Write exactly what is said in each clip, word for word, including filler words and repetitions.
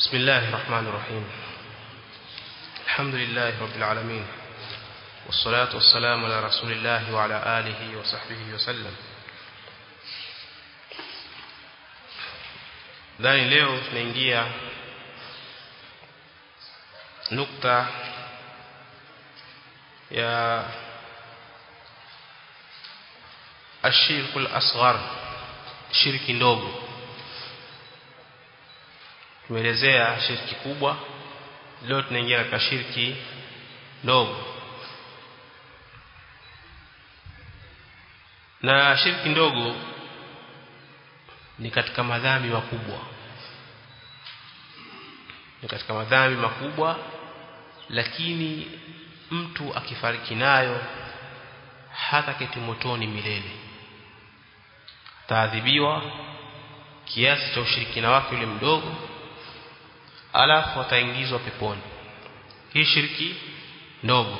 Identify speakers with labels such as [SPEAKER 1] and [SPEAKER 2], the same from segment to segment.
[SPEAKER 1] بسم الله الرحمن الرحيم. الحمد لله رب العالمين، والصلاة والسلام على رسول الله وعلى آله وصحبه وسلم. Dhani leo tunaingia nukta ya ashirkul asghar, shirki ndogo. Tumeelezea shirki kubwa, leo tunaingia katika shirki ndogo. Na shirki ndogo ni katika madhambi makubwa. Ni katika madhambi makubwa, lakini mtu akifariki nayo hata keti motoni milele. Taadhibiwa kiasi cha ushirikina wake ule mdogo, alafu ataingizwa peponi. Hii shirki ndogo.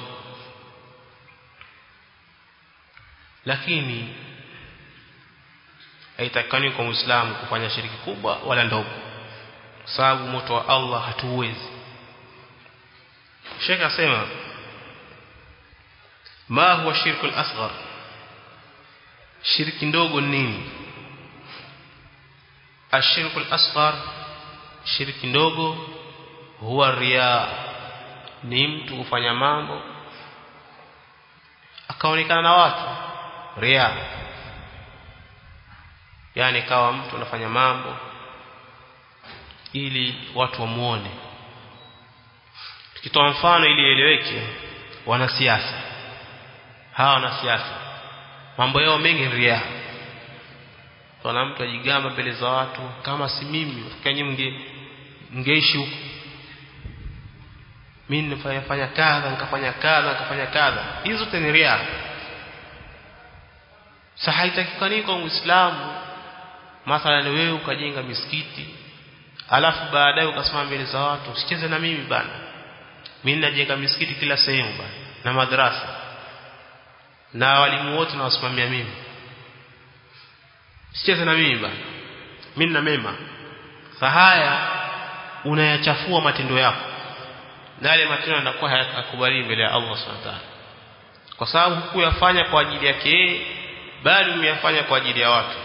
[SPEAKER 1] Lakini haitakani kwa Muislamu kufanya shirki kubwa wala ndogo, sababu moto wa Allah hatuwezi. Sheikh asema ma huwa shirkul asghar, shirki ndogo nini? Ashirkul asghar, shirki ndogo, huwa riya, ni mtu kufanya mambo akaonekana na watu. Riya yani kawa mtu anafanya mambo ili watu wamuone. Tukitoa mfano ili eleweke, wanasiasa. Hawa wanasiasa mambo yao mengi riya. Kuna mtu ajigamba mbele za watu, kama si mimi ufikanye mnge ngeishi huko, mimi nifanya fanya kadha nikafanya kadha nikafanya kadha. Hizo ni riya. Sasa haitakikani kwa Muislamu mathalan wewe ukajenga misikiti, alafu baadaye ukasema mbele za watu, usicheze na mimi bana, mimi najenga misikiti kila sehemu bana na madrasa na walimu wote nawasimamia mimi, usicheze na mimi bana, mimi na mema. Sahaya unayachafua matendo yako, na yale matendo yanakuwa hayakubali mbele ya Allah Subhanahu wa ta'ala, kwa sababu hukuyafanya kwa ajili yake yeye, bali umeyafanya kwa ajili ya watu.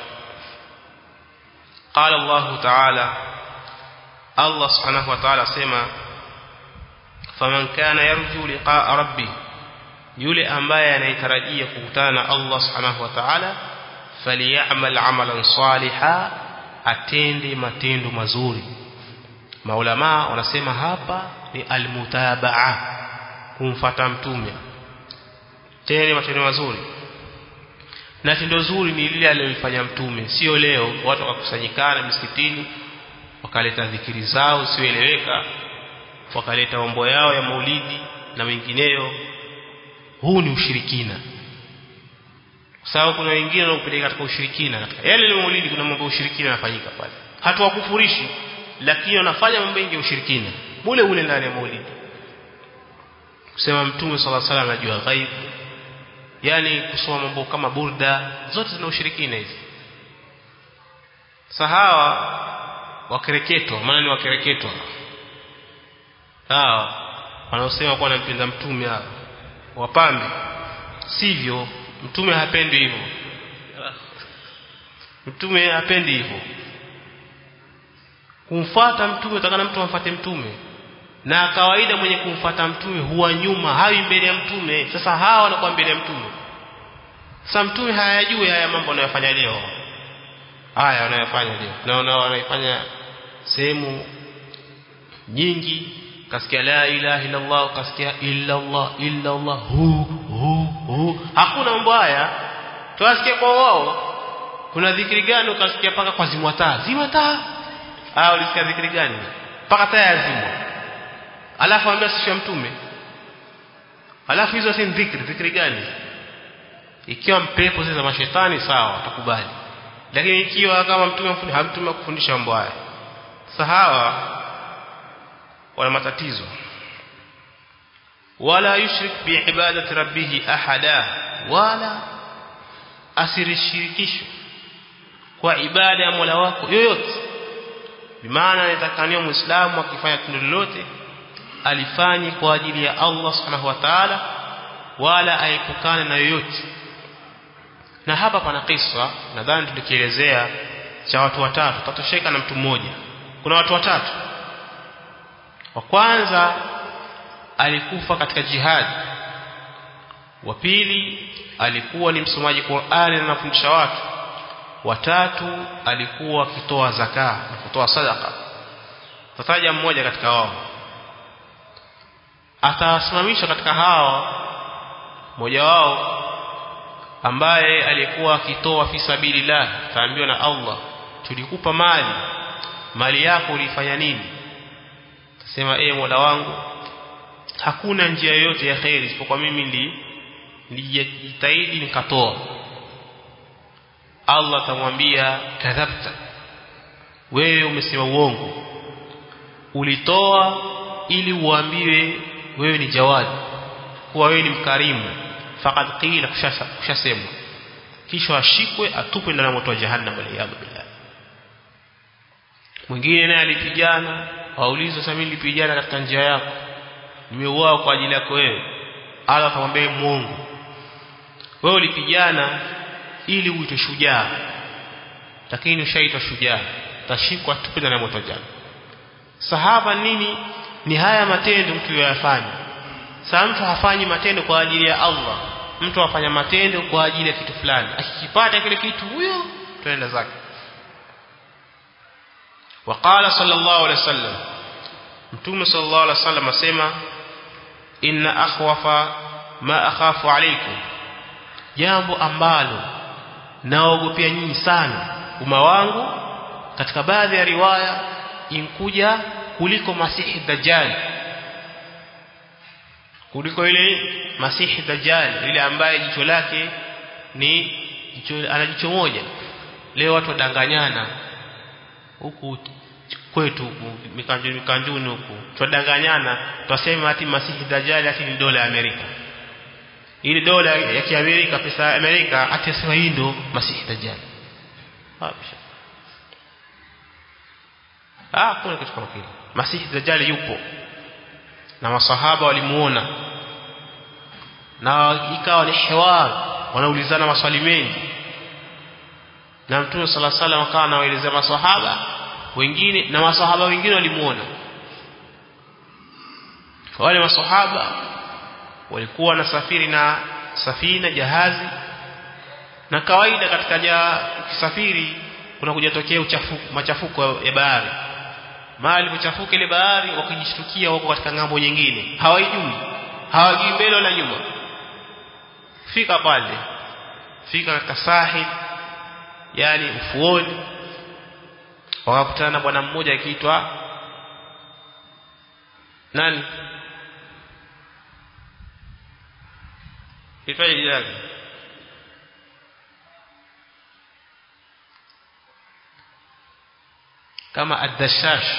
[SPEAKER 1] Qala Allah Ta'ala, Allah Subhanahu wa Ta'ala sema, faman kana yarju liqa'a rabbi, yule ambaye anayetarajia kukutana na Allah Subhanahu wa Ta'ala, falyamal amalan salihan, atende matendo mazuri. Maulama wanasema hapa ni almutabaa, kumfuata mtume. Tende matendo mazuri. Na tendo zuri ni lile alilofanya mtume, sio leo watu wakakusanyikana msikitini wakaleta dhikiri zao sioeleweka, wakaleta mambo yao ya maulidi na mengineyo. Huu ni ushirikina. Sababu kuna wengine wanaopeleka katika ushirikina, katika yale ile maulidi kuna mambo ya ushirikina yanafanyika pale. Hatuwakufurishi, lakini wanafanya mambo mengi ya ushirikina mule ule ndani ya maulidi. Kusema mtume sallallahu alaihi wasallam anajua ghaibu, yani kusoma mambo kama burda, zote zina ushirikina hizi. Sahawa wakereketwa, maana ni wakereketwa hawa wanaosema kwa anampenda mtume, hawa wapambe. Sivyo, mtume hapendi hivyo. Mtume hapendi hivyo. Kumfuata mtume utakana mtu amfuate mtume, na kawaida mwenye kumfuata mtume huwa nyuma, hawi mbele ya mtume. Sasa hawa wanakuwa mbele ya mtume. Sasa mtume hayajui haya mambo wanayofanya leo. Haya wanayofanya leo, naona wanaifanya sehemu nyingi. Kasikia la ilaha illa Allah, kasikia illa Allah illa Allah hu hu hu. Hakuna mambo haya. Tuwasikia kwa wao. Kuna dhikri gani ukasikia paka kwa zimwa taa? Zimwa taa. Ah, ulisikia dhikri gani? Paka taa ya zimwa. Alafu ambia sisi mtume. Alafu hizo si dhikri, dhikri gani? Ikiwa mpepo zile za mashetani sawa, utakubali. Lakini ikiwa kama mtume mfundisha, hamtume kufundisha mambo haya. Sahawa wana matatizo. Wala yushrik bi ibadati rabbih ahada, wala asirishirikisho kwa ibada ya Mola wako yoyote. bimaana anatakaniwa muislamu akifanya tendo lolote alifanye kwa ajili ya Allah subhanahu wa ta'ala wala aepukane na yoyote. Na hapa pana kisa nadhani tulikielezea cha watu watatu, tatosheka na mtu mmoja. Kuna watu watatu. Wa kwanza alikufa katika jihad. Wa pili alikuwa ni msomaji Qur'ani na anafundisha watu. Wa tatu alikuwa akitoa zaka na kutoa sadaka. Tataja mmoja katika wao. Atasimamisha katika hao mmoja wao ambaye alikuwa akitoa fi sabilillah. Taambiwa na Allah, tulikupa mali, mali yako ulifanya nini? Tasema ee Mola wangu, hakuna njia yoyote ya khairi isipokuwa mimi ndi nilijitahidi nikatoa. Allah atamwambia kadhabta, wewe umesema uongo, ulitoa ili uambiwe wewe ni jawad, kuwa wewe ni mkarimu. Faqad qila, kushasema, kisha ashikwe atupwe ndani ya moto wa jahannam waliyadhu billah. Mwingine naye alipigana, waulizwa sasa mimi nilipigana katika njia yako, nimeuawa kwa ajili yako wewe. Allah akamwambia muongo, wewe ulipigana ili uitwe shujaa, lakini ushaitwa shujaa, tashikwa atupwe ndani ya moto wa jahannam. Sahaba nini? Ni haya matendo mtu yafanya. Sasa mtu hafanyi matendo kwa ajili ya Allah, mtu afanya matendo kwa ajili ya kitu fulani, akikipata kile kitu huyo tunaenda zake. Waqala sallallahu alaihi wasallam, Mtume sallallahu alaihi wasallam asema, inna akhwafa ma akhafu alaykum, jambo ambalo naogopea nyinyi sana umma wangu, katika baadhi ya riwaya inkuja kuliko Masihi Dajjal, kuliko ile Masihi Dajjal ile ambaye jicho lake ni jicho, ana jicho moja. Leo watu wadanganyana huku kwetu huku mikanjuni mikanjuni huku, tudanganyana twasema ati Masihi Dajjal ati ni dola ya Amerika. Ile dola ya Kiamerika, pesa ya Amerika, ati sema hii ndo Masihi Dajjal. Habisha. Ah, kuna kitu kama kile. Masihi Dajjal yupo na masahaba walimuona, na ikawa ni hiwar, wanaulizana maswali mengi, na Mtume sallallahu alaihi wasallam akawa anawaelezea masahaba wengine, na masahaba wengine walimuona. Wale masahaba walikuwa na safiri na safina, jahazi, na kawaida katika ja kusafiri kuna kujatokea uchafuko, machafuko ya bahari. Mahali kuchafuka ile bahari, wakijishtukia wako katika ngambo nyingine, hawaijui, hawajui mbele wala nyuma. Fika pale, fika katika sahil, yani ufuoni, wakakutana na bwana mmoja akiitwa nani? Itwaje jina lake? Kama Ad-Dashash.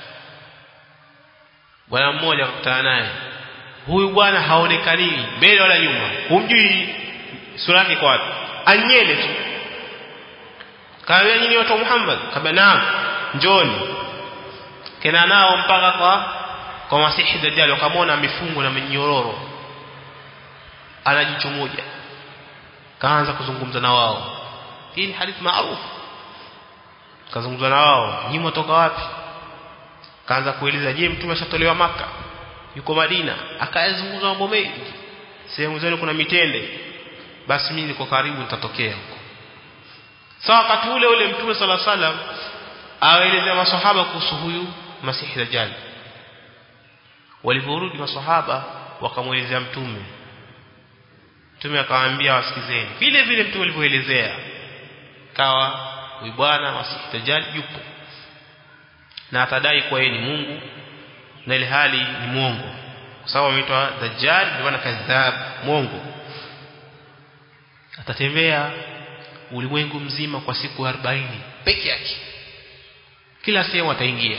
[SPEAKER 1] Bwana mmoja akakutana naye. Huyu bwana haonekani mbele wala nyuma, humjui sura yake kwa wapi, anyele tu. Kaambia nyinyi watu wa Muhammad? Kabla naam, njoni. Kena nao mpaka kwa kwa Masihi Dajjal, wakamwona amefungwa na minyororo, ana jicho moja. Kaanza kuzungumza na wao. Hii ni hadithi maarufu. Kazungumza na wao, nyinyi mtoka wapi? Kaanza kueleza, je, mtume ashatolewa Maka, yuko Madina? Akayazungumza mambo mengi, sehemu zenu kuna mitende, basi mimi niko karibu, nitatokea huko. Sawa. Wakati ule ule Mtume sallallahu alaihi wasallam awaelezea maswahaba kuhusu huyu Masihi Dajjal. Waliporudi maswahaba wakamuelezea Mtume. Mtume akawaambia wasikizeni vile vile Mtume alivyoelezea, kawa huyu bwana Masihi Dajjal yupo na atadai kwa yeye ni Mungu, na ile hali ni mwongo, kwa sababu ameitwa Dajjal, ni bwana kadhab, mwongo. Atatembea ulimwengu mzima kwa siku arobaini peke yake, kila sehemu ataingia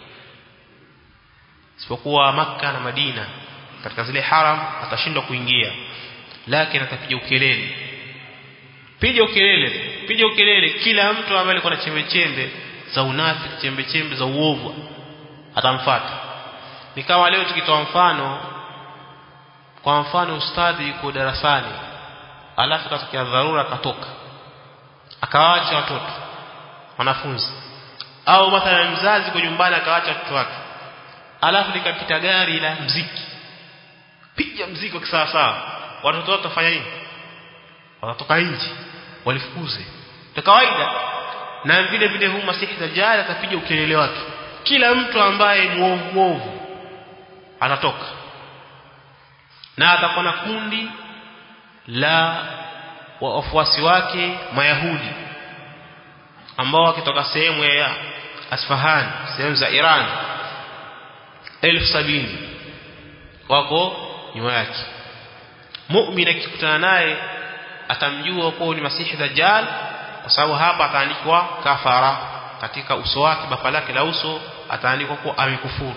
[SPEAKER 1] isipokuwa Makka na Madina. Katika zile haram atashindwa kuingia, lakini atapiga ukelele, piga ukelele, piga ukelele. Kila mtu ambaye alikuwa na chembe chembe za unafiki, chembe chembe za uovu, atamfuata. Ni kama leo tukitoa mfano, kwa mfano ustadhi yuko darasani, alafu katokea dharura katoka, akawaacha watoto wanafunzi, au mathalan mzazi kwa nyumbani akawaacha watoto wake, alafu likapita gari la mziki, piga mziki kwa sawa sawa, watoto wote watafanya nini? Watatoka nje, walifukuze. Kwa kawaida. Na vile vile huyu Masihi Dajjal atapiga ukelele wake, kila mtu ambaye muovu muovu atatoka, na atakuwa na kundi la wafuasi wake Mayahudi ambao wakitoka sehemu ya Asfahan, sehemu za Iran, elfu sabini wako nyuma yake. Muumini akikutana naye atamjua kuwa ni Masihi Dajjal, kwa sababu hapa ataandikwa kafara katika uso wake, bapa lake la uso ataandikwa kuwa amekufuru.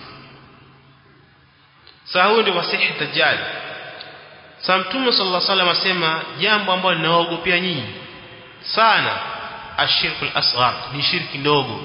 [SPEAKER 1] Sasa huyo ndio Masihi Dajjal. Sasa Mtume sallallahu alaihi wasallam asema jambo ambalo linaogopea nyinyi sana, ashirkul asghar, ni shirki ndogo.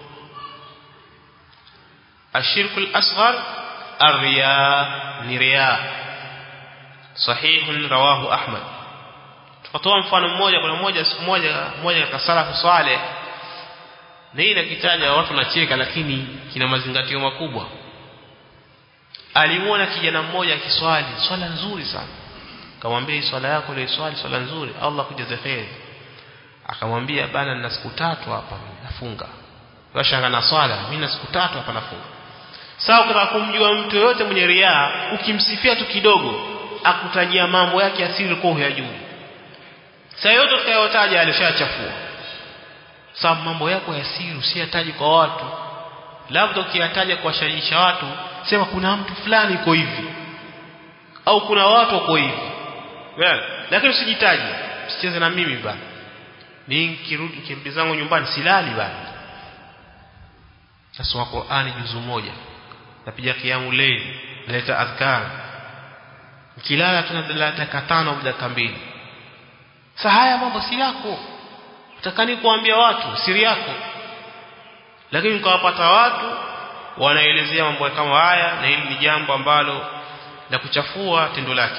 [SPEAKER 1] Ashirkul asghar ar-riya, ni riya. Sahih rawahu Ahmad. Tukatoa mfano mmoja, kuna mmoja siku moja mmoja katika salafu saleh, na ile kitaja watu nacheka, lakini kina mazingatio makubwa. Alimuona kijana mmoja akiswali swala nzuri sana, akamwambia swala yako ile swali swala nzuri, Allah kujaze kheri. Akamwambia bana, nina siku tatu hapa nafunga. Washanga na swala, mimi na siku tatu hapa nafunga. Sawa, kama kumjua mtu yote mwenye riya, ukimsifia tu kidogo akutajia mambo yake asiri kwa huyajui. Sasa yote tukayotaja alishachafua. Sasa mambo yako ya siri usiyataje kwa watu, labda ukiyataja kwa sharisha watu, sema kuna mtu fulani yuko hivi, au kuna watu wako hivi, well, lakini usijitaje, usicheze na mimi bana, ni nikirudi kirudi zangu nyumbani silali bana. Sasa wa Qur'ani juzu moja, napiga kiamu layl, naleta adhkar, nikilala tunadala dakika tano au dakika mbili. Sasa haya mambo si yako, utakani kuambia watu siri yako, lakini ukawapata watu wanaelezea mambo kama haya, na hili ni jambo ambalo la kuchafua tendo lake.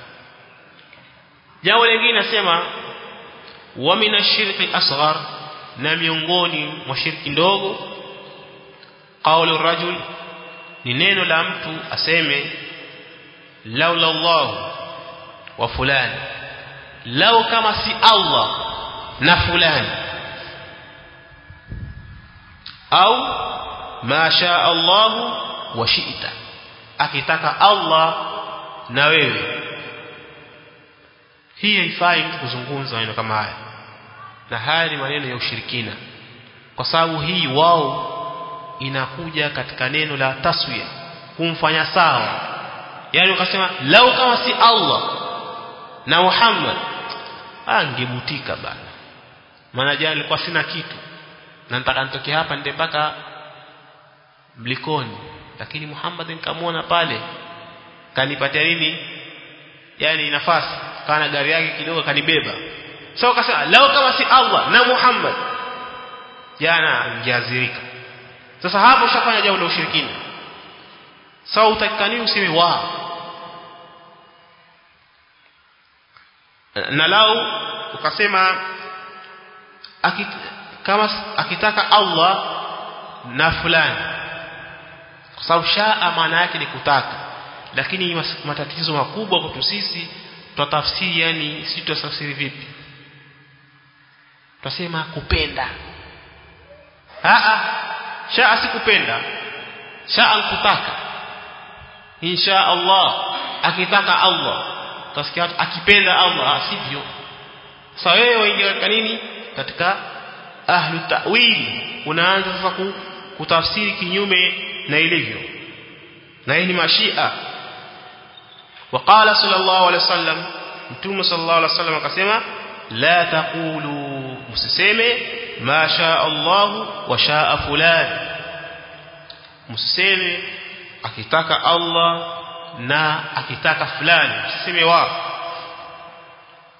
[SPEAKER 1] Jambo lingine nasema wa minashirki asghar, na miongoni mwa shirki ndogo, qaulu rajul, ni neno la mtu aseme laula Allah wa fulani, lau kama si Allah na fulani, au ma shaa Allah wa shi'ta, akitaka Allah na wewe. Hii haifai mtu kuzungumza maneno kama haya, na haya ni maneno ya ushirikina, kwa sababu hii wao inakuja katika neno la taswiya, kumfanya sawa. Yani ukasema lau kama si Allah na Muhammad, angebutika bana, maana jana nilikuwa sina kitu na nataka nitoke hapa nende mpaka Mlikoni, lakini Muhammad nikamwona pale kanipatia nini, yani nafasi, kana gari yake kidogo kanibeba. Sasa so, ukasema lau kama si Allah na Muhammad, jana angeazirika. Sasa hapo ushafanya jambo la ushirikina. Sasa so, utakani useme wa na lau ukasema akit, kama akitaka Allah na fulani, kwa sababu shaa maana yake ni kutaka, lakini matatizo makubwa kwetu sisi tutafsiri, yani sisi tutafsiri vipi? Tutasema kupenda. a a shaa si kupenda, shaa kutaka. Insha Allah, akitaka Allah, utasikia akipenda Allah, sivyo? Sasa wewe waingia katika nini? Katika ahlu ta'wil, unaanza sasa kutafsiri kinyume na ilivyo, na hii ni mashia. Waqala sallallahu alaihi wasallam, Mtume sallallahu alaihi wasallam akasema la taqulu, msiseme ma shaa Allah wa shaa fulan, msiseme akitaka Allah na akitaka fulani, msiseme wa.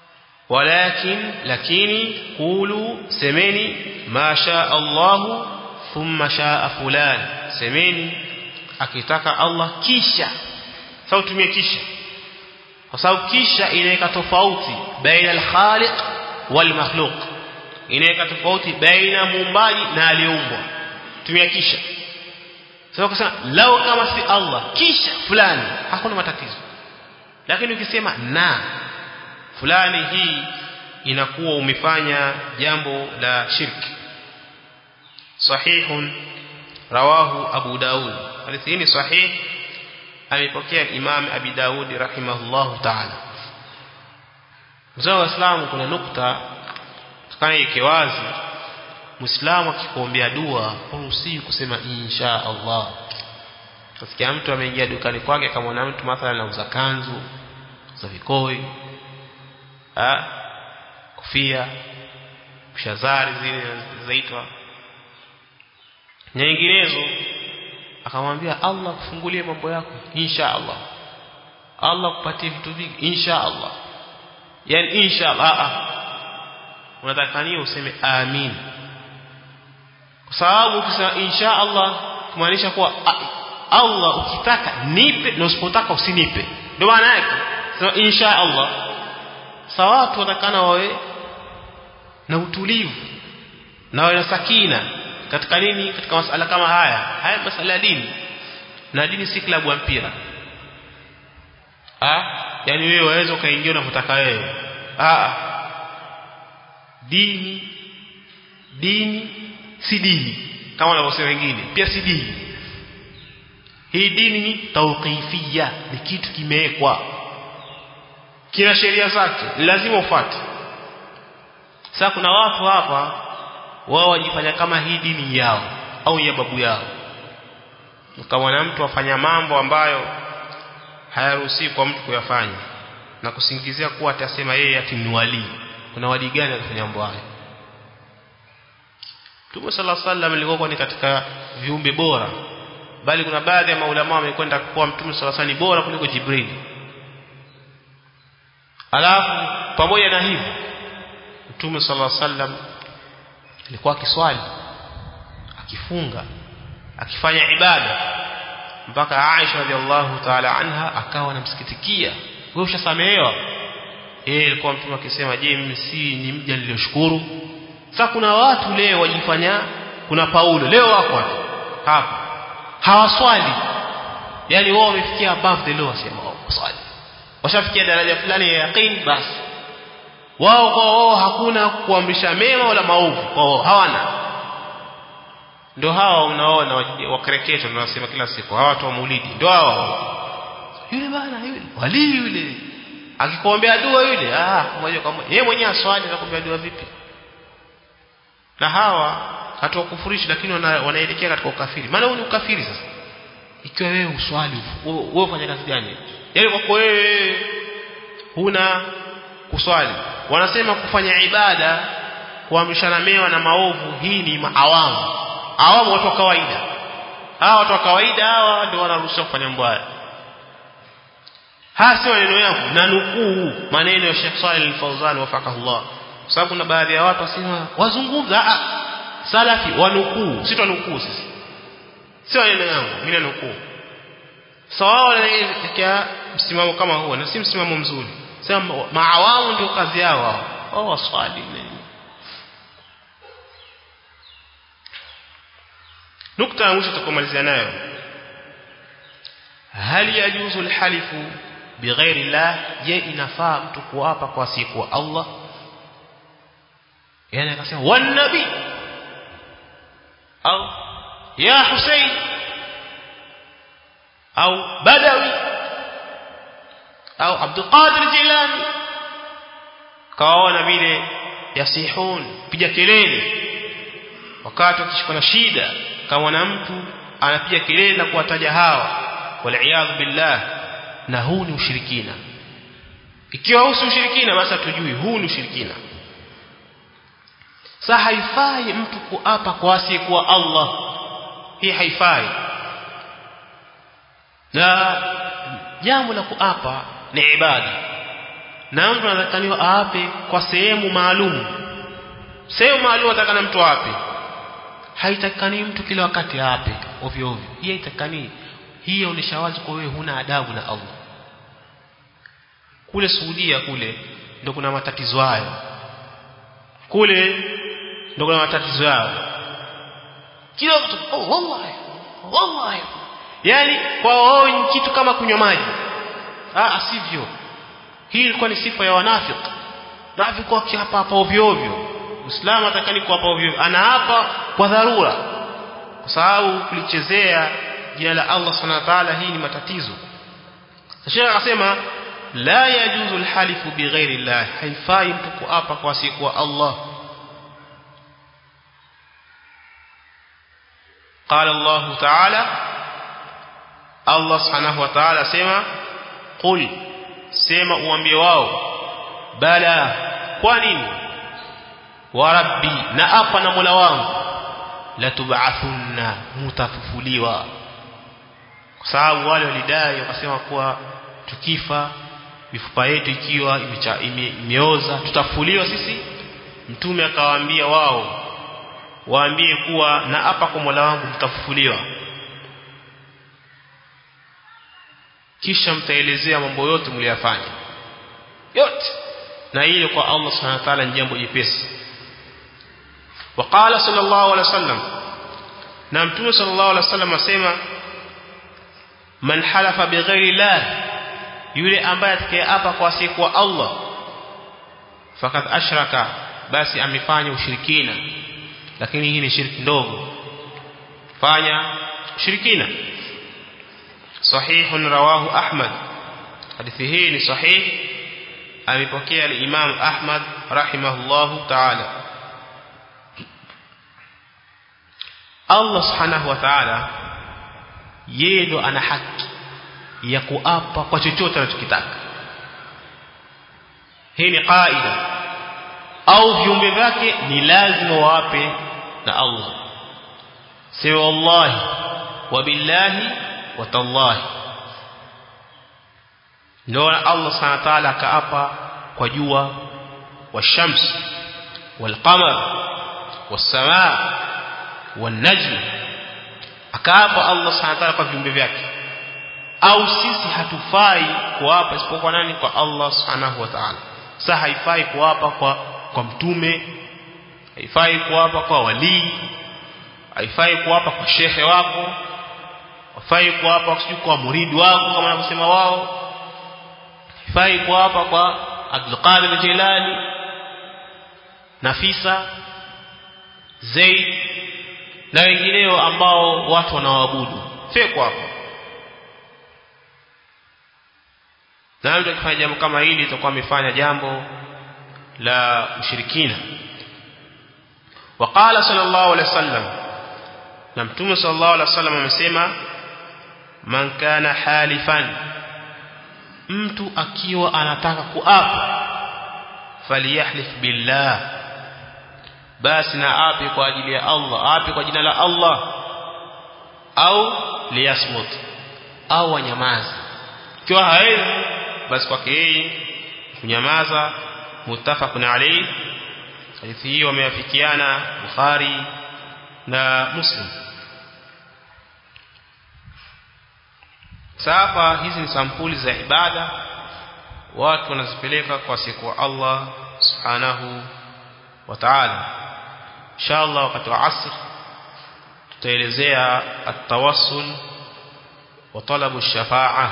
[SPEAKER 1] walakin lakini qulu semeni ma shaa Allah thumma shaa fulan semeni akitaka Allah kisha sawa tumie kisha kwa sababu kisha inaweka tofauti baina al-khaliq wal makhluq inaweka tofauti baina muumbaji na aliyeumbwa tumia kisha sawa kusema lao kama si Allah kisha fulani hakuna matatizo lakini ukisema na fulani hii inakuwa umefanya jambo la shirki sahihun rawahu Abu Daud hadithi hii ni sahih amepokea Imam Abi Daud rahimahullahu ta'ala mzao wa Islam kuna nukta tukana ike wazi Muislamu akikuombea dua haruhusiwi kusema insha Allah tusikia mtu ameingia dukani kwake kama na mtu mathalan anauza kanzu za vikoi ah kofia shazari zile zaitwa nyinginezo akamwambia Allah kufungulie mambo yako insha Allah Allah kupatie vitu vingi insha Allah yani insha Allah ah unataka nini useme amin kwa sababu ukisema insha Allah kumaanisha kuwa Allah ukitaka nipe na usipotaka usinipe ndio maana yake sema insha Allah sawa watu watakana wawe na utulivu na wawe na sakina katika nini katika masuala kama haya haya masuala ya dini na dini si klabu ya mpira ah yani wewe waweza kaingia unapotaka wewe ah dini dini si dini kama wanavyosema wengine pia si dini hii dini ni tawqifia ni kitu kimewekwa kina sheria zake lazima ufuate sasa kuna watu hapa wao wajifanya kama hii dini yao au ya babu yao kama mtu afanya mambo ambayo hayaruhusiwi kwa mtu kuyafanya na kusingizia kuwa atasema yeye ati ni wali kuna wali gani anafanya mambo haya Mtume sallallahu alaihi wasallam alikuwa ni katika viumbe bora bali kuna baadhi ya maulama wamekwenda kwa Mtume sallallahu alaihi wasallam bora kuliko Jibril alafu pamoja na hivyo Mtume sallallahu alaihi wasallam alikuwa akiswali akifunga akifanya ibada mpaka Aisha radhiallahu ta'ala anha akawa anamsikitikia wewe ushasamehewa yeye alikuwa Mtume akisema je mimi si ni mja nilioshukuru sasa kuna watu leo wajifanya kuna Paulo leo wako hapa hapa hawaswali yani wao wamefikia above the law wasema waswali washafikia daraja fulani ya yaqeen basi wao kwa wao hakuna kuamrisha mema wala maovu kwa wao hawana ndio hawa unaona wakereketo tunasema kila siku hawa watu wa maulidi ndio hawa yule bana yule wali yule akikuombea dua yule ah moja kwa moja yeye mwenyewe aswali na kuombea dua vipi na hawa hatuwakufurishi lakini wanaelekea katika ukafiri maana huu ni ukafiri sasa ikiwa wewe uswali wewe ufanya kazi gani yani kwa wewe huna kuswali wanasema kufanya ibada kuamrishana mema na maovu hii ni maawamu awamu watu wa kawaida hawa watu wa kawaida hawa ndio wanaruhusiwa kufanya mambo haya hasa maneno yangu na nukuu maneno ya Sheikh Saleh Al-Fawzan wafaqahullah sababu kuna baadhi ya watu wasema wazungumza ah salafi wanukuu si tunukuu sisi sio maneno yangu mimi nanukuu sawa na msimamo kama huo na si msimamo mzuri sema maawamu ndio kazi yao wao wao waswali nini nukta ya mwisho tukomalizia nayo hali yajuzu alhalifu bighairi Allah je inafaa mtu kuapa kwa siku Allah yani akasema wan nabi au ya Hussein au Badawi au Abdul Qadir Jilani kaona vile yasihun piga kelele wakati ukishikwa na shida kama na mtu anapiga kelele na kuwataja hawa wal billah na huu ni ushirikina ikiwa huu si ushirikina basi tujui huu ni ushirikina sasa haifai mtu kuapa kwa asiyekuwa Allah hii haifai na jambo la kuapa ni ibada na mtu anatakaniwa aape kwa sehemu maalum. Sehemu maalum atakana mtu aape. Haitakani mtu kila wakati aape ovyo ovyo. Hii haitakani. Hii inaonyesha wazi kwa wewe huna adabu na Allah. Kule Saudia kule ndio kuna matatizo hayo. Kule ndio kuna matatizo hayo. Kila mtu oh wallahi wallahi. Yaani kwa wao ni kitu kama kunywa maji. Ah asivyo. Hii ilikuwa ni sifa ya wanafiki. Nafiki kwa hapa hapa ovyo ovyo. Muislamu atakani kwa hapa ovyo. Anaapa kwa dharura. Kwa sababu kulichezea jina la Allah Subhanahu wa ta'ala hii ni matatizo. Sheikh akasema la yajuzu alhalifu bighairi Allah. Haifai mtu kuapa kwa siku wa Allah. قال الله تعالى Allah Subhanahu wa ta'ala sema qul sema uambie wao bala kwa nini wa rabbi na apa na Mola wangu la tub'athunna mutafufuliwa kwa sababu wale walidai wakasema kuwa tukifa mifupa yetu ikiwa imeoza tutafufuliwa sisi. Mtume akawaambia wao waambie kuwa na apa kwa Mola wangu mtafufuliwa, kisha mtaelezea mambo yote mliyofanya yote, na ile kwa Allah Subhanahu wa ta'ala ni jambo jepesi. Waqala sallallahu alaihi wasallam, na Mtume sallallahu alaihi wasallam asema man halafa bighairi Allah, yule ambaye atakayeapa kwa siku wa Allah, fakat ashraka, basi amefanya ushirikina. Lakini hii ni shirki ndogo, fanya ushirikina. Sahihun rawahu Ahmad, hadithi hii ni sahih, amepokea al-Imam Ahmad rahimahullahu ta'ala. Allah Subhanahu wa ta'ala yeye ndo ana haki ya kuapa kwa chochote anachokitaka. Hii ni kaida, au viumbe vyake ni lazima waape na Allah. Sema wallahi wa billahi wa tallahi. Ndio Allah Subhanahu wa ta'ala akaapa kwa jua, wa shams, wal qamar, was samaa, wan najm. Akaapa Allah Subhanahu wa ta'ala kwa viumbe vyake. Au sisi hatufai kuapa isipokuwa nani? Kwa Allah Subhanahu wa ta'ala. Sasa haifai kuapa kwa kwa mtume, haifai kuapa kwa wali, haifai kuapa kwa shehe wako, haifai kuapa kwa muridi wako kama wanavyosema wao, haifai kuapa kwa Abdul Qadir Jilani, Nafisa, Zaid na wengineo ambao watu wanaabudu. Feki hapo. Na mtu akifanya jambo kama hili itakuwa amefanya jambo la ushirikina. Waqala sallallahu alaihi wasallam, na Mtume sallallahu alaihi wasallam amesema man kana halifan, mtu akiwa anataka kuapa, falyahlif billah, basi na ape kwa ajili ya Allah, ape kwa jina la Allah, au liyasmut, au anyamaze. Ikiwa hawezi basi kwake yeye kunyamaza. Muttafaqun alayhi, hadithi hii wameafikiana Bukhari na Muslim. Sasa hizi ni sampuli za ibada watu wanazipeleka kwa siku wa Allah Subhanahu wa ta'ala. Inshallah wakati wa asr tutaelezea at-tawassul wa talabu ash-shafa'a,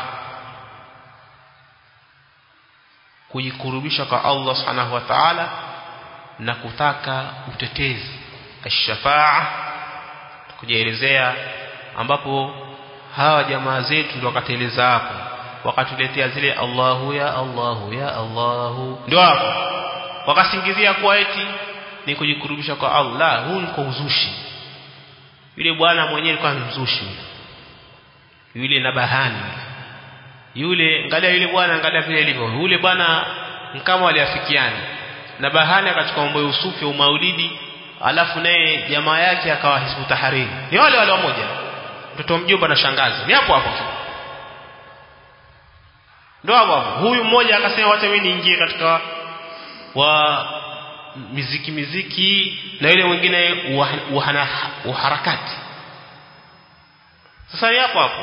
[SPEAKER 1] kujikurubisha kwa Allah Subhanahu wa ta'ala na kutaka utetezi. Ash-shafa'a kujielezea, ambapo hawa jamaa zetu ndio wakateleza hapo, wakatuletea zile Allahu ya Allahu ya Allahu, ndio hapo wakasingizia kwa eti ni kujikurubisha kwa Allah. Huu ni kwa uzushi. Yule bwana mwenyewe alikuwa ni mzushi, yule na bahani yule. Angalia yule bwana, angalia vile alivyo yule bwana, kama waliafikiana na bahani akachukua mambo ya usufi au maulidi, alafu naye jamaa yake akawa Hizbu Tahrir. Ni wale wale wamoja, mtoto mjomba na shangazi, ni hapo hapo. ndio hapo huyu mmoja akasema wacha mimi niingie katika wa miziki miziki na yule mwingine uhana uharakati. Sasa hapo hapo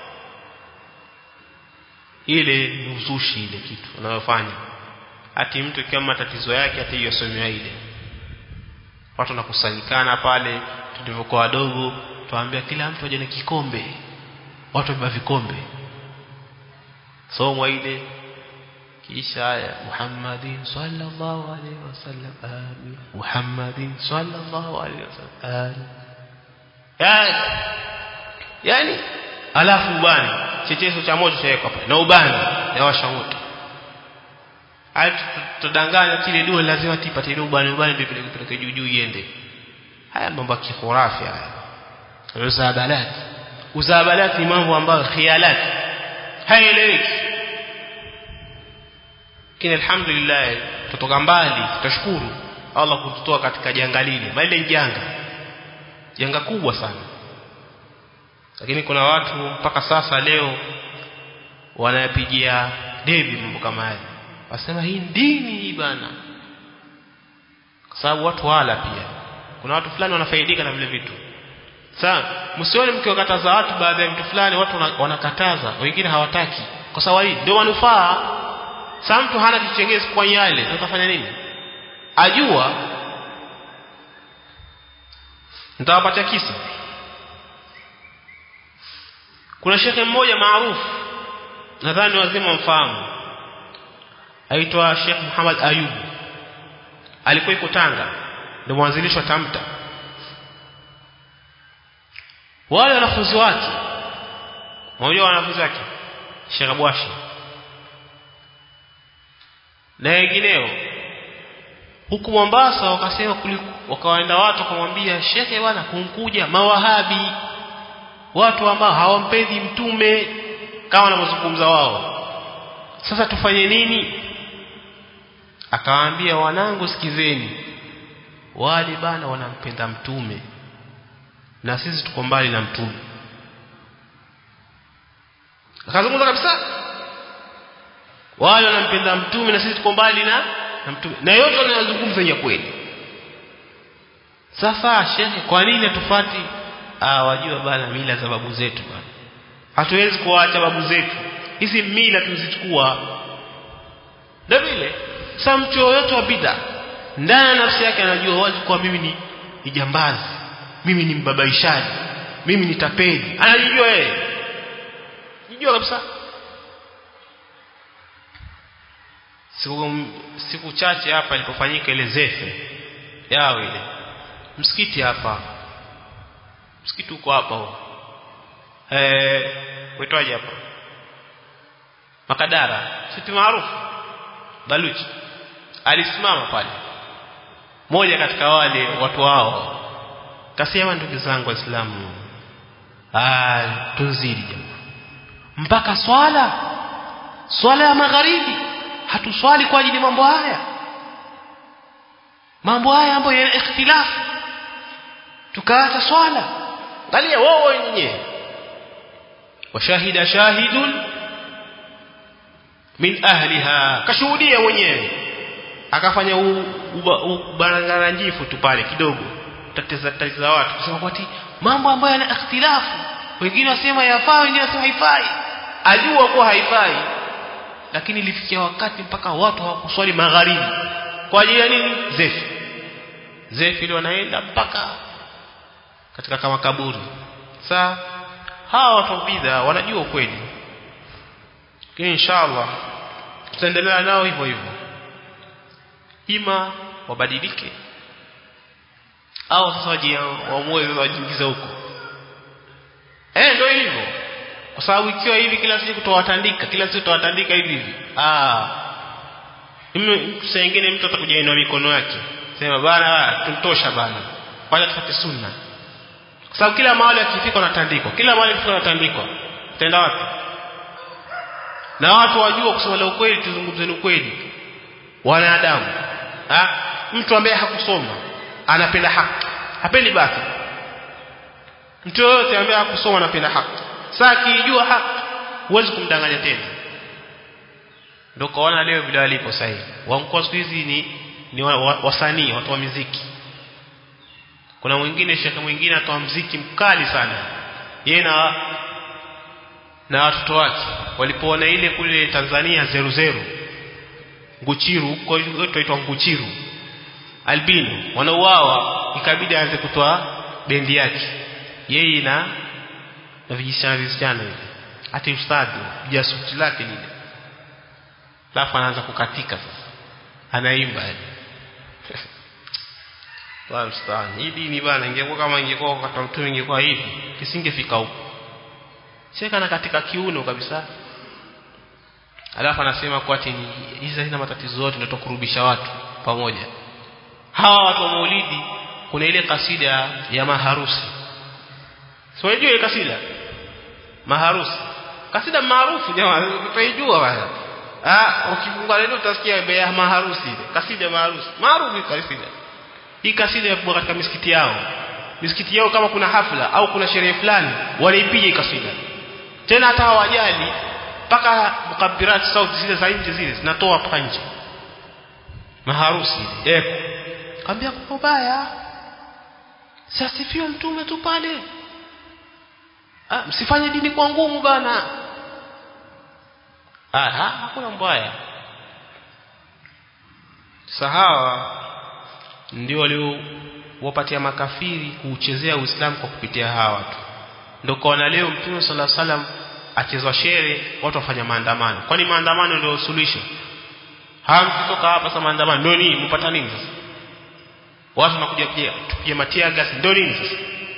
[SPEAKER 1] ile ni uzushi ile kitu unayofanya. Ati mtu kama matatizo yake ati yosomea ile. Watu nakusanyikana pale tulivyokuwa wadogo tuambia kila mtu aje na kikombe. Watu wabeba vikombe. Somo ile kisha aya Muhammadin sallallahu alaihi wasallam amin. Muhammadin sallallahu alaihi wasallam amin. Yani yani alafu ubani chechezo cha moto chaweka pale na ubani na washa moto. Hata tudanganya kile dua lazima tipate ile ubani ubani ndio peleke juu juu iende. Haya mambo ya kikhurafi haya. Uzabalat. Uzabalat ni mambo ambayo khialat. Haieleweki. Kile alhamdulillah tutoka mbali tutashukuru Allah kututoa katika janga lile. Bali ni janga. Janga kubwa sana. Lakini kuna watu mpaka sasa leo wanayapigia debi mambo kama haya. Wasema hii dini bana. Kwa sababu watu wala pia. Kuna watu fulani wanafaidika na vile vitu. Sasa msione mkiwakataza watu baadhi ya vitu fulani watu wanakataza, wengine hawataki. Kwa sababu hii ndio manufaa. Sasa mtu hana kichengezi kwa yale, utafanya nini? Ajua nitawapatia kisa. Kuna shekhe mmoja maarufu nadhani wazima mfahamu. Aitwa Sheikh Muhammad Ayub. Alikuwa yuko Tanga, ndio mwanzilishi wa Tamta. Wale wanafunzi wake, mmoja wa wanafunzi wake Sheikh Abwashi na wengineo huku Mombasa wakasema wakawaenda watu kumwambia shekhe bwana kunkuja mawahabi, watu ambao hawampendi mtume kama wanazungumza wao. Sasa tufanye nini? Akawaambia wanangu sikizeni, wale bana wanampenda mtume na sisi tuko mbali na mtume. Akazungumza kabisa, wale wanampenda mtume na sisi tuko mbali na na mtume, na yote wanayozungumza ya kweli. Sasa shekhe kwa nini tufati? Ah, wajua bana mila za babu zetu bana, hatuwezi kuacha babu zetu, hizi mila tuzichukua. Ndio vile sasa mtu yote wa bid'a ndani ya nafsi yake anajua wazi kwa mimi ni, ni jambazi, mimi ni mbabaishaji, mimi ni tapeli, anajijua yeye, anajijua kabisa. Siku, siku chache hapa ilipofanyika ile zefe yao ile msikiti hapa, msikiti uko hapa huo eh waitwaje hapa Makadara, msikiti maarufu Baluchi. Alisimama pale moja katika wale watu wao kasema, ndugu zangu waislamu, ah tunzidi jamaa, mpaka swala swala ya magharibi hatuswali kwa ajili mambo haya mambo haya ambayo yana ikhtilafu, tukaacha swala. Angalia wao wenyewe, washahida shahidun min ahliha, kashuhudia wenyewe, akafanya ubaranganjifu tu pale kidogo, tateza tateza watu kusema kwati mambo ambayo yana ikhtilafu, wengine wasema yafaa, wengine wasema haifai. Ajua kwa haifai, lakini ilifikia wakati mpaka watu hawakuswali magharibi kwa ajili ya nini? Zefi. Zefi ile wanaenda mpaka katika kama kaburi. Sasa hawa watu bid'a wanajua ukweli, lakini inshallah tutaendelea nao hivyo hivyo, ima wabadilike au sasa waje waamue wajiingize huko. Eh, ndio hivyo. Kwa sababu ikiwa hivi kila siku tutawatandika, kila siku tutawatandika hivi hivi, ah mimi sengine mtu atakuja inua mikono yake sema bana tutosha bana, wacha tufuate sunna. Kwa sababu kila mahali akifika anatandikwa, kila mahali akifika anatandikwa, tenda wapi? Na watu wajua kusema la ukweli, tuzungumze ni ukweli. Wanadamu ah mtu ambaye hakusoma anapenda haki, hapendi baki. Mtu yote ambaye hakusoma anapenda haki. Sasa kijua haki huwezi kumdanganya tena. ndio kaona leo vile walipo sasa hivi wamkoa siku hizi ni ni wasanii watu wa muziki. Kuna mwingine shekhe mwingine atoa muziki mkali sana yeye na na watoto wake walipoona ile kule Tanzania zero zero Nguchiru huko inaitwa Nguchiru albino wanauawa, ikabidi aanze kutoa bendi yake yeye na na vijana vijana hivi ati ustadi jasuti lake lile, alafu anaanza kukatika sasa anaimba wao mstani hii ni bana. Ingekuwa kama ingekuwa kwa mtu ingekuwa hivi kisingefika huko, cheka na katika kiuno kabisa. Alafu anasema kwa ati hizi zina matatizo yote ndio kurudisha watu pamoja. Hawa watu wa Maulidi kuna ile kasida ya maharusi, sio unajua ile kasida maharusi, kasida maarufu jamaa utaijua bwana. Ah, ukifungua leo utasikia ya maharusi ile kasida maarusi maarufu kasida hii. Kasida ya kwa katika misikiti yao misikiti yao kama kuna hafla au kuna sherehe fulani wanaipiga hii kasida, tena hata hawajali paka mukabirat sauti zile za nje zile zinatoa paka nje maharusi ile eko kaambia kwa ubaya sasifio mtume tu pale. Ah, msifanye dini kwa ngumu bana. Ah, hakuna mbaya. Sahawa ndio walio wapatia makafiri kuuchezea Uislamu kwa kupitia hawa watu. Ndio kaona leo Mtume sallallahu alaihi wasallam achezwa shere, watu wafanya maandamano. Kwani maandamano ndio suluhisho? Hamkitoka hapa sasa maandamano ndio nini? Mpata nini sasa? Watu wanakuja pia tupige matia gas ndio nini sasa?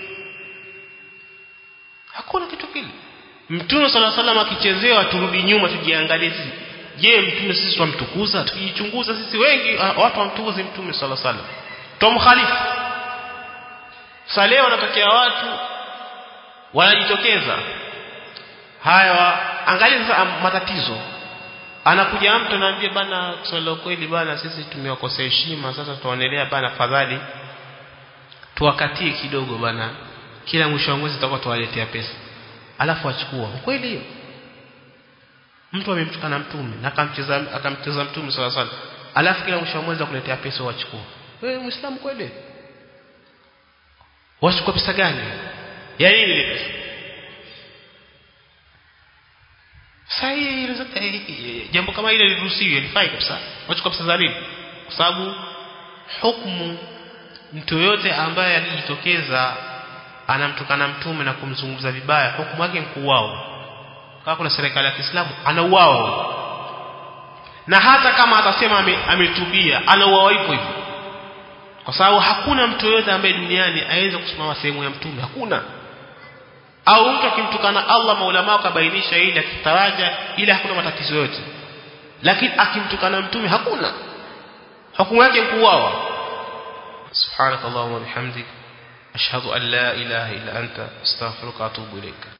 [SPEAKER 1] Hakuna kitu kile. Mtume sallallahu alaihi wasallam akichezewa turudi nyuma tujiangalie sisi. Je, mtume sisi tumtukuza? Tukijichunguza sisi wengi watu wamtukuze Mtume sallallahu alaihi wasallam. Tumkhalifu. Sasa leo wanatokea watu wanajitokeza. Haya angalia sasa matatizo. Anakuja mtu anaambia bana kusema kweli bana sisi tumewakosea heshima, sasa tuonelea bana fadhali tuwakatie kidogo bana, kila mwisho wa mwezi tutakuwa tuwaletea pesa. Alafu achukua. Kweli hiyo? Mtu amemtukana mtume na akamcheza akamcheza mtume sallallahu alaihi wasallam. Alafu kila mwisho wa mwezi akuletea pesa wachukua. Wewe Muislamu kweli? Wachukua pesa gani? Ya nini ile pesa? Sahihi jambo kama ile liruhusiwe lifai kabisa. Wachukua pesa za nini? Kwa sababu hukumu mtu yote ambaye alijitokeza anamtukana mtume na kumzungumza vibaya, hukumu yake ni kuuawa. Kama kuna serikali ya Kiislamu anauawa. Na hata kama atasema ametubia anauawa hivyo hivyo. Kwa sababu hakuna mtu yote ambaye duniani aweza kusimama sehemu ya mtume, hakuna. Au mtu akimtukana Allah maulama wakabainisha ili akitaraja ili hakuna matatizo yote. Lakini akimtukana mtume hakuna. Hukumu yake ni kuuawa. Subhanakallahumma wa bihamdik ashhadu an la ilaha illa anta astaghfiruka wa atubu ilaik.